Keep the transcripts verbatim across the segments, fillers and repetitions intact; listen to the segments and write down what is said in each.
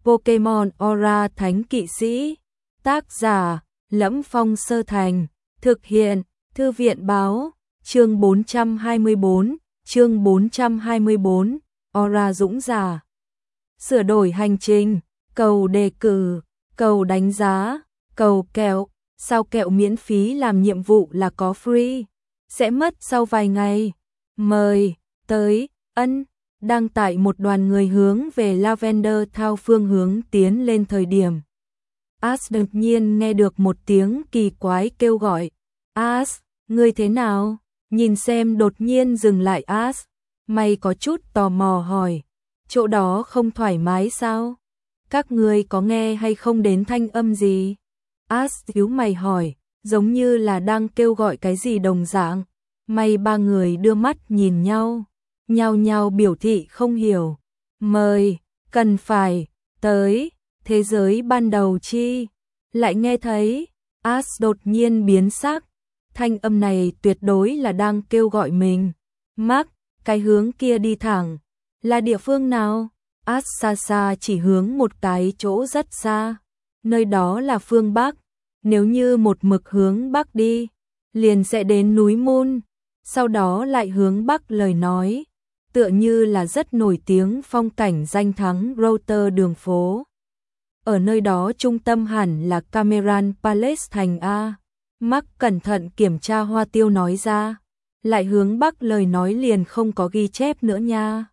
Pokemon Aura Thánh Kỵ Sĩ. Tác giả: Lẫm Phong Sơ Thành. Thực hiện: Thư viện báo. Chương bốn trăm hai mươi bốn. Chương bốn trăm hai mươi bốn. Aura Dũng Giả. Sửa đổi hành trình. Cầu đề cử. Cầu đánh giá. Cầu kẹo. Sao kẹo miễn phí làm nhiệm vụ là có free. Sẽ mất sau vài ngày. Mời tới ân. Đang tại một đoàn người hướng về Lavender Town phương hướng tiến lên thời điểm. Ash đột nhiên nghe được một tiếng kỳ quái kêu gọi. Ash, ngươi thế nào? Nhìn xem đột nhiên dừng lại Ash. Mày có chút tò mò hỏi. Chỗ đó không thoải mái sao? Các ngươi có nghe hay không đến thanh âm gì? Ash nhíu mày hỏi, giống như là đang kêu gọi cái gì đồng dạng. Mày ba người đưa mắt nhìn nhau. Nhao nhao biểu thị không hiểu. Mời, cần phải, tới, thế giới ban đầu chi. Lại nghe thấy, Ash đột nhiên biến sắc. Thanh âm này tuyệt đối là đang kêu gọi mình. Mark, cái hướng kia đi thẳng. Là địa phương nào? Ash xa xa chỉ hướng một cái chỗ rất xa. Nơi đó là phương Bắc. Nếu như một mực hướng Bắc đi, liền sẽ đến núi Moon. Sau đó lại hướng Bắc lời nói. Tựa như là rất nổi tiếng phong cảnh danh thắng Router đường phố. Ở nơi đó trung tâm hẳn là Cameron Palace thành A. Mark cẩn thận kiểm tra hoa tiêu nói ra. Lại hướng Bắc lời nói liền không có ghi chép nữa nha.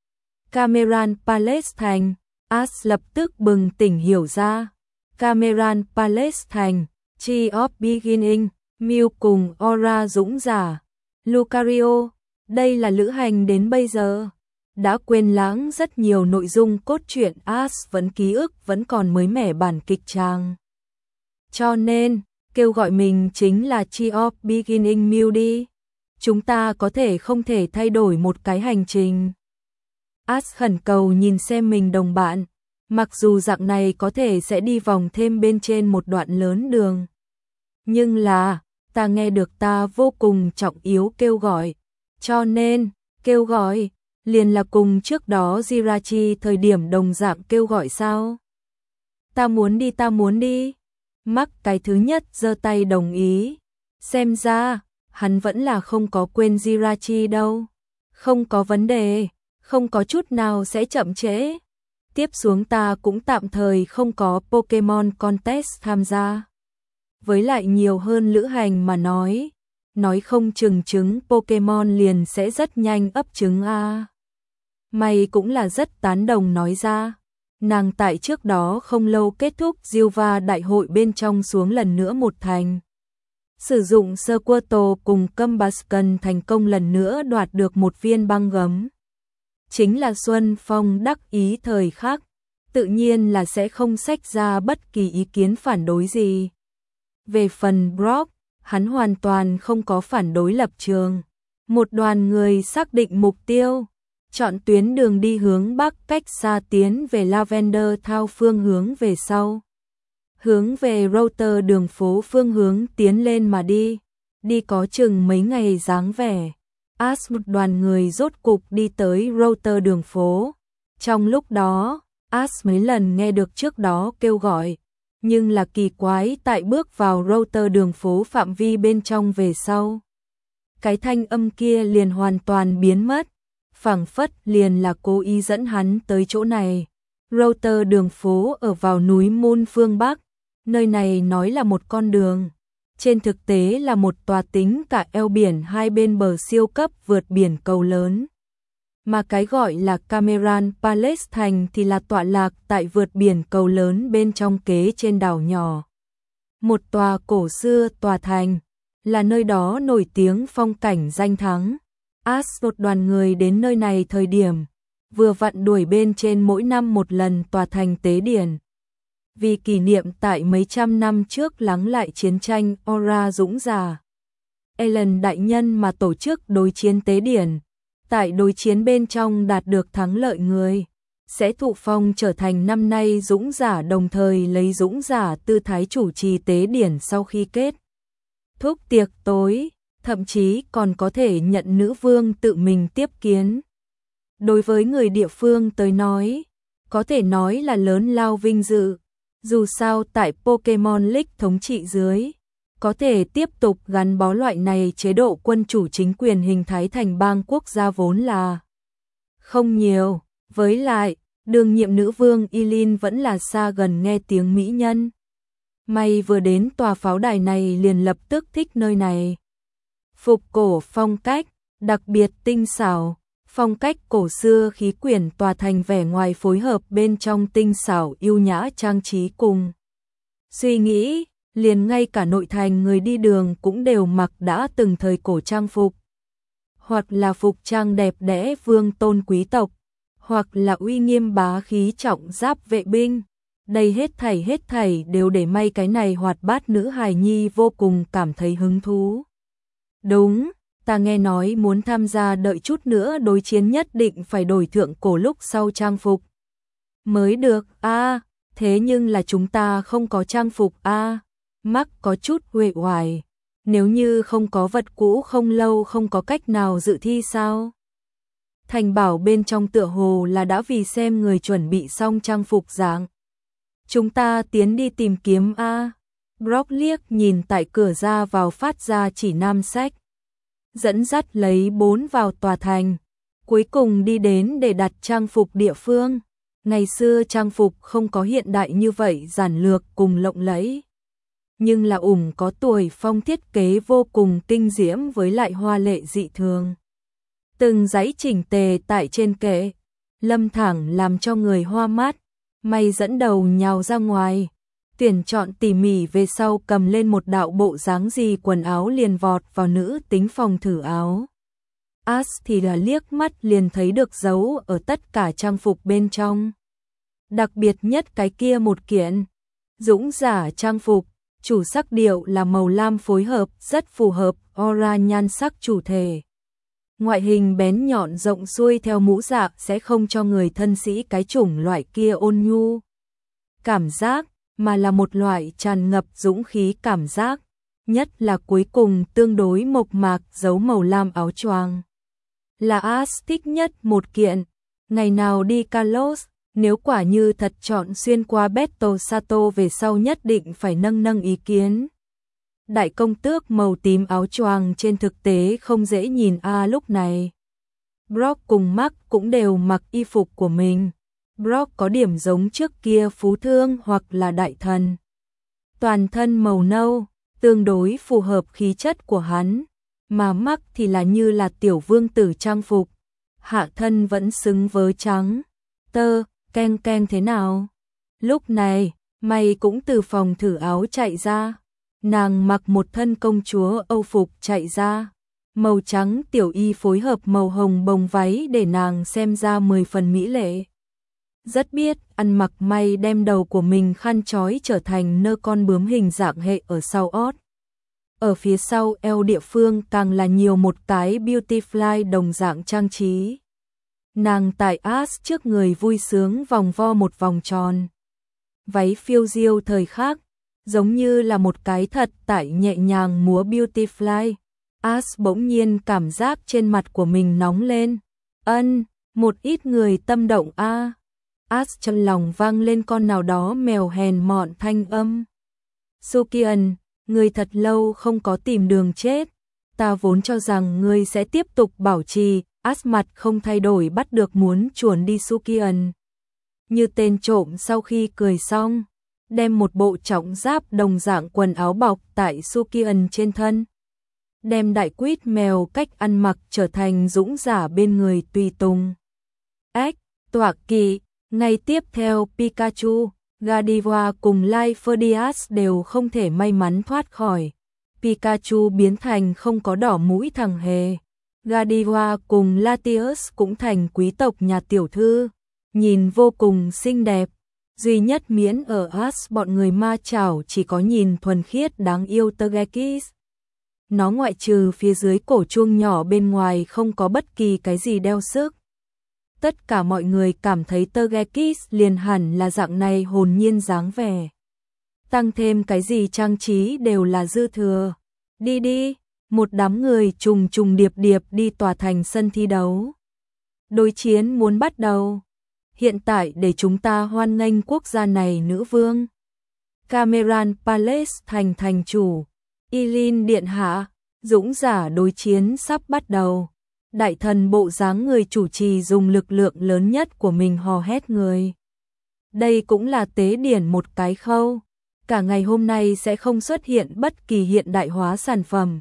Cameron Palace thành. Ash lập tức bừng tỉnh hiểu ra. Cameron Palace thành. Tree of Beginning. Mew cùng Aura Dũng Giả. Lucario. Đây là lữ hành đến bây giờ. Đã quên lãng rất nhiều nội dung cốt truyện, Ash vẫn ký ức vẫn còn mới mẻ bản kịch trang. Cho nên, kêu gọi mình chính là Tree of Beginning Mew đi. Chúng ta có thể không thể thay đổi một cái hành trình. Ash khẩn cầu nhìn xem mình đồng bạn. Mặc dù dạng này có thể sẽ đi vòng thêm bên trên một đoạn lớn đường. Nhưng là, ta nghe được ta vô cùng trọng yếu kêu gọi. Cho nên, kêu gọi, liền là cùng trước đó Jirachi thời điểm đồng dạng kêu gọi sao? Ta muốn đi ta muốn đi. Mark cái thứ nhất giơ tay đồng ý. Xem ra, hắn vẫn là không có quên Jirachi đâu. Không có vấn đề, không có chút nào sẽ chậm trễ. Tiếp xuống ta cũng tạm thời không có Pokemon Contest tham gia. Với lại nhiều hơn lữ hành mà nói. Nói không chừng trứng Pokemon liền sẽ rất nhanh ấp trứng a. Mày cũng là rất tán đồng nói ra. Nàng tại trước đó không lâu kết thúc Silva đại hội bên trong xuống lần nữa một thành. Sử dụng Squirtle cùng Combusken thành công lần nữa đoạt được một viên băng gấm. Chính là Xuân Phong đắc ý thời khắc. Tự nhiên là sẽ không xách ra bất kỳ ý kiến phản đối gì. Về phần Brock, hắn hoàn toàn không có phản đối lập trường. Một đoàn người xác định mục tiêu, chọn tuyến đường đi hướng Bắc cách xa tiến về Lavender Town phương hướng về sau. Hướng về Router đường phố phương hướng tiến lên mà đi. Đi có chừng mấy ngày dáng vẻ. Ash một đoàn người rốt cục đi tới Router đường phố. Trong lúc đó, Ash mấy lần nghe được trước đó kêu gọi. Nhưng là kỳ quái tại bước vào Router đường phố phạm vi bên trong về sau. Cái thanh âm kia liền hoàn toàn biến mất. Phảng phất liền là cố ý dẫn hắn tới chỗ này. Router đường phố ở vào núi Moon phương Bắc. Nơi này nói là một con đường. Trên thực tế là một tòa tính cả eo biển hai bên bờ siêu cấp vượt biển cầu lớn. Mà cái gọi là Cameron Palace thành thì là tọa lạc tại vượt biển cầu lớn bên trong kế trên đảo nhỏ. Một tòa cổ xưa tòa thành, là nơi đó nổi tiếng phong cảnh danh thắng. Ash một đoàn người đến nơi này thời điểm, vừa vặn đuổi bên trên mỗi năm một lần tòa thành tế điển. Vì kỷ niệm tại mấy trăm năm trước lắng lại chiến tranh Aura Dũng Giả. Ellen đại nhân mà tổ chức đối chiến tế điển. Tại đối chiến bên trong đạt được thắng lợi người, sẽ thụ phong trở thành năm nay Dũng Giả, đồng thời lấy Dũng Giả tư thái chủ trì tế điển sau khi kết thúc tiệc tối, thậm chí còn có thể nhận nữ vương tự mình tiếp kiến. Đối với người địa phương tới nói, có thể nói là lớn lao vinh dự. Dù sao tại Pokemon League thống trị dưới, có thể tiếp tục gắn bó loại này chế độ quân chủ chính quyền hình thái thành bang quốc gia vốn là không nhiều. Với lại, đương nhiệm nữ vương Eileen vẫn là xa gần nghe tiếng mỹ nhân. May vừa đến tòa pháo đài này liền lập tức thích nơi này. Phục cổ phong cách, đặc biệt tinh xảo, phong cách cổ xưa khí quyển tòa thành vẻ ngoài phối hợp bên trong tinh xảo yêu nhã trang trí cùng. Suy nghĩ, liền ngay cả nội thành người đi đường cũng đều mặc đã từng thời cổ trang phục. Hoặc là phục trang đẹp đẽ vương tôn quý tộc, hoặc là uy nghiêm bá khí trọng giáp vệ binh. Đây hết thảy hết thảy đều để may cái này hoạt bát nữ hài nhi vô cùng cảm thấy hứng thú. Đúng, ta nghe nói muốn tham gia đợi chút nữa đối chiến nhất định phải đổi thượng cổ lúc sau trang phục. Mới được, a à, thế nhưng là chúng ta không có trang phục a à. Mắc có chút uể oải. Nếu như không có vật cũ không lâu không có cách nào dự thi sao? Thành bảo bên trong tựa hồ là đã vì xem người chuẩn bị xong trang phục dạng. Chúng ta tiến đi tìm kiếm a. Brock liếc nhìn tại cửa ra vào phát ra chỉ nam sách. Dẫn dắt lấy bốn vào tòa thành. Cuối cùng đi đến để đặt trang phục địa phương. Ngày xưa trang phục không có hiện đại như vậy giản lược cùng lộng lẫy. Nhưng là ủng có tuổi phong thiết kế vô cùng kinh diễm với lại hoa lệ dị thường. Từng dãy chỉnh tề tại trên kệ, lâm thẳng làm cho người hoa mắt, may dẫn đầu nhào ra ngoài, tuyển chọn tỉ mỉ về sau cầm lên một đạo bộ dáng gì quần áo liền vọt vào nữ tính phòng thử áo. Ash thì là liếc mắt liền thấy được dấu ở tất cả trang phục bên trong. Đặc biệt nhất cái kia một kiện, dũng giả trang phục, chủ sắc điệu là màu lam phối hợp rất phù hợp aura nhan sắc chủ thể. Ngoại hình bén nhọn rộng xuôi theo mũ dạ sẽ không cho người thân sĩ cái chủng loại kia ôn nhu cảm giác, mà là một loại tràn ngập dũng khí cảm giác, nhất là cuối cùng tương đối mộc mạc dấu màu lam áo choàng. Là Ash thích nhất một kiện, ngày nào đi Kalos, nếu quả như thật chọn xuyên qua Battle Sato về sau nhất định phải nâng nâng ý kiến. Đại công tước màu tím áo choàng trên thực tế không dễ nhìn a à, lúc này. Brock cùng Mark cũng đều mặc y phục của mình. Brock có điểm giống trước kia phú thương hoặc là đại thần. Toàn thân màu nâu, tương đối phù hợp khí chất của hắn. Mà Mark thì là như là tiểu vương tử trang phục. Hạ thân vẫn xứng với trắng. Tơ, keng keng thế nào? Lúc này, May cũng từ phòng thử áo chạy ra. Nàng mặc một thân công chúa Âu phục chạy ra. Màu trắng tiểu y phối hợp màu hồng bồng váy để nàng xem ra mười phần mỹ lệ. Rất biết, ăn mặc May đem đầu của mình khăn trói trở thành nơ con bướm hình dạng hệ ở sau ót. Ở phía sau eo địa phương càng là nhiều một cái beauty fly đồng dạng trang trí. Nàng tại Ash trước người vui sướng vòng vo một vòng tròn. Váy phiêu diêu thời khác, giống như là một cái thật tại nhẹ nhàng múa beauty fly. Ash bỗng nhiên cảm giác trên mặt của mình nóng lên. Ân, một ít người tâm động a. À. Ash trong lòng vang lên con nào đó mèo hèn mọn thanh âm. Sukian, ngươi thật lâu không có tìm đường chết. Ta vốn cho rằng ngươi sẽ tiếp tục bảo trì. Ash mặt không thay đổi bắt được muốn chuồn đi Sukian. Như tên trộm sau khi cười xong, đem một bộ trọng giáp đồng dạng quần áo bọc tại Sukian trên thân. Đem đại quýt mèo cách ăn mặc trở thành dũng giả bên người tùy tùng. Ếch, tọa kỵ, ngay tiếp theo Pikachu, Gardevoir cùng Life đều không thể may mắn thoát khỏi. Pikachu biến thành không có đỏ mũi thằng hề. Gardevoir cùng Latios cũng thành quý tộc nhà tiểu thư, nhìn vô cùng xinh đẹp. Duy nhất miễn ở Ash bọn người ma chảo chỉ có nhìn thuần khiết đáng yêu Togekiss. Nó ngoại trừ phía dưới cổ chuông nhỏ bên ngoài không có bất kỳ cái gì đeo sức. Tất cả mọi người cảm thấy Togekiss liền hẳn là dạng này hồn nhiên dáng vẻ. Tăng thêm cái gì trang trí đều là dư thừa. Đi đi, một đám người trùng trùng điệp điệp đi tòa thành sân thi đấu. Đối chiến muốn bắt đầu. hiện tại để chúng ta hoan nghênh quốc gia này nữ vương. Cameron Palace thành thành chủ, Eileen điện hạ, dũng giả đối chiến sắp bắt đầu. Đại thần bộ dáng người chủ trì dùng lực lượng lớn nhất của mình hò hét người. Đây cũng là tế điển một cái khâu. Cả ngày hôm nay sẽ không xuất hiện bất kỳ hiện đại hóa sản phẩm.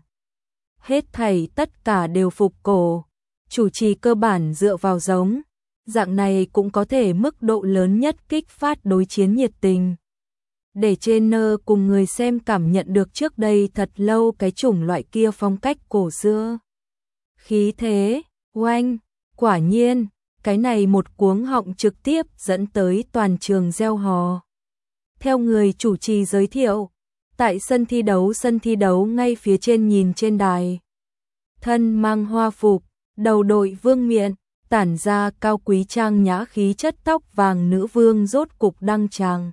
Hết thảy tất cả đều phục cổ. Chủ trì cơ bản dựa vào giống. Dạng này cũng có thể mức độ lớn nhất kích phát đối chiến nhiệt tình. Để trainer cùng người xem cảm nhận được trước đây thật lâu cái chủng loại kia phong cách cổ xưa. Khí thế, oanh, quả nhiên, cái này một cuống họng trực tiếp dẫn tới toàn trường reo hò. Theo người chủ trì giới thiệu, tại sân thi đấu sân thi đấu ngay phía trên nhìn trên đài. Thân mang hoa phục, đầu đội vương miện, tản ra cao quý trang nhã khí chất tóc vàng nữ vương rốt cục đăng tràng.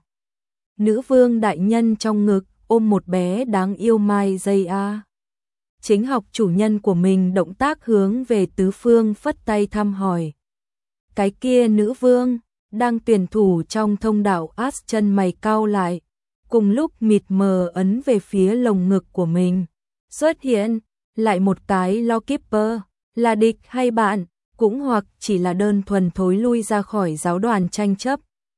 Nữ vương đại nhân trong ngực ôm một bé đáng yêu Mai dây a. Chính học chủ nhân của mình động tác hướng về tứ phương phất tay thăm hỏi. Cái kia nữ vương đang tuyển thủ trong thông đạo As chân mày cau lại, cùng lúc mịt mờ ấn về phía lồng ngực của mình. Xuất hiện lại một cái Lawkeeper, là địch hay bạn, cũng hoặc chỉ là đơn thuần thối lui ra khỏi giáo đoàn tranh chấp.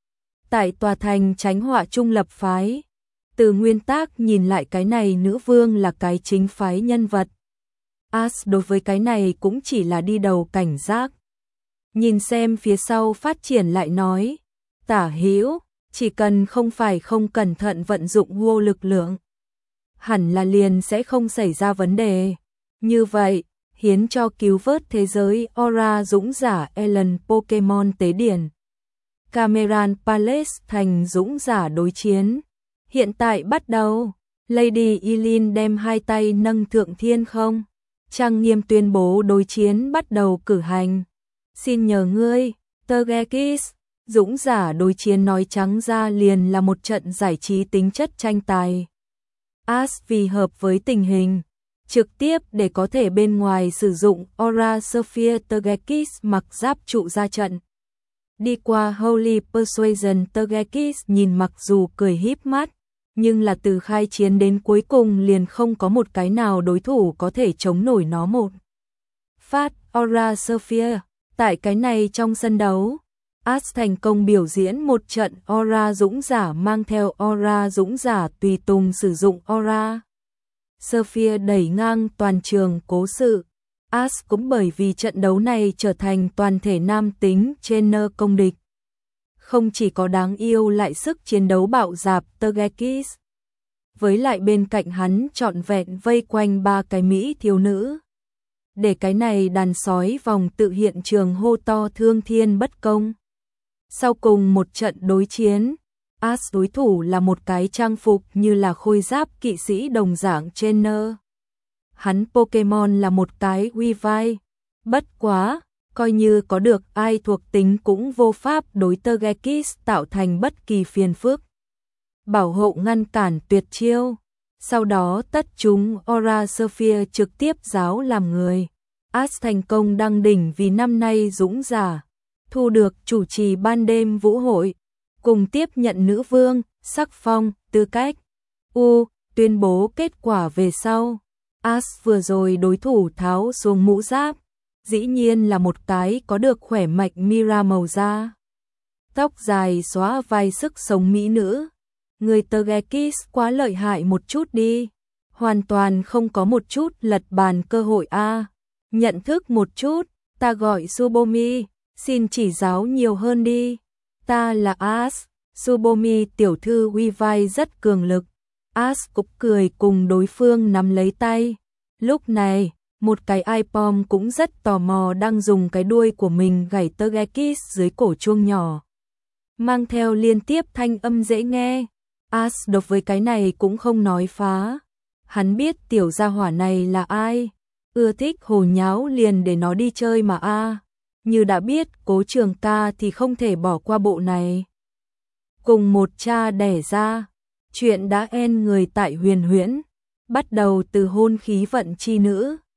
Tại tòa thành tránh họa trung lập phái, từ nguyên tắc nhìn lại cái này nữ vương là cái chính phái nhân vật. As đối với cái này cũng chỉ là đi đầu cảnh giác. Nhìn xem phía sau phát triển lại nói, tả hữu, chỉ cần không phải không cẩn thận vận dụng vô lực lượng, hẳn là liền sẽ không xảy ra vấn đề. Như vậy, hiến cho cứu vớt thế giới Aura dũng giả Ellen Pokemon tế điển. Cameron Palace thành dũng giả đối chiến. Hiện tại bắt đầu, Lady Eileen đem hai tay nâng thượng thiên không. Trang nghiêm tuyên bố đối chiến bắt đầu cử hành. Xin nhờ ngươi, Togekiss, dũng giả đối chiến nói trắng ra liền là một trận giải trí tính chất tranh tài. As vì hợp với tình hình, trực tiếp để có thể bên ngoài sử dụng Aura Sphere Togekiss mặc giáp trụ ra trận. Đi qua Holy Persuasion Togekiss nhìn mặc dù cười híp mắt, nhưng là từ khai chiến đến cuối cùng liền không có một cái nào đối thủ có thể chống nổi nó một. Phát Aura Sphere, tại cái này trong sân đấu, As thành công biểu diễn một trận Aura dũng giả mang theo Aura dũng giả tùy tùng sử dụng Aura Sphere đẩy ngang toàn trường cố sự. As cũng bởi vì trận đấu này trở thành toàn thể nam tính trainer công địch. Không chỉ có đáng yêu lại sức chiến đấu bạo dạp Togekiss, với lại bên cạnh hắn trọn vẹn vây quanh ba cái mỹ thiếu nữ. Để cái này đàn sói vòng tự hiện trường hô to thương thiên bất công. Sau cùng một trận đối chiến, As đối thủ là một cái trang phục như là khôi giáp kỵ sĩ đồng dạng trainer. Hắn Pokemon là một cái Weavile. Bất quá, coi như có được ai thuộc tính cũng vô pháp đối Togekiss tạo thành bất kỳ phiền phức. Bảo hộ ngăn cản tuyệt chiêu. Sau đó tất chúng Aura Sphere trực tiếp giáo làm người. As thành công đăng đỉnh vì năm nay dũng giả. Thu được chủ trì ban đêm vũ hội. Cùng tiếp nhận nữ vương, sắc phong, tư cách. U, tuyên bố kết quả về sau. As vừa rồi đối thủ tháo xuống mũ giáp, dĩ nhiên là một cái có được khỏe mạnh Mira màu da. Tóc dài xóa vai sức sống mỹ nữ. Người Togekiss quá lợi hại một chút đi. Hoàn toàn không có một chút lật bàn cơ hội a. Nhận thức một chút, ta gọi Tsubomi, xin chỉ giáo nhiều hơn đi. Ta là As, Tsubomi tiểu thư Weavile rất cường lực. As cũng cười cùng đối phương nắm lấy tay. Lúc này, một cái iPom cũng rất tò mò đang dùng cái đuôi của mình gảy Togekiss dưới cổ chuông nhỏ. Mang theo liên tiếp thanh âm dễ nghe. As đối với cái này cũng không nói phá. Hắn biết tiểu gia hỏa này là ai. Ưa thích hồ nháo liền để nó đi chơi mà a. Như đã biết Cố Trường Ca thì không thể bỏ qua bộ này. Cùng một cha đẻ ra. Chuyện đã en người tại huyền huyễn. Bắt đầu từ hôn khí vận chi nữ.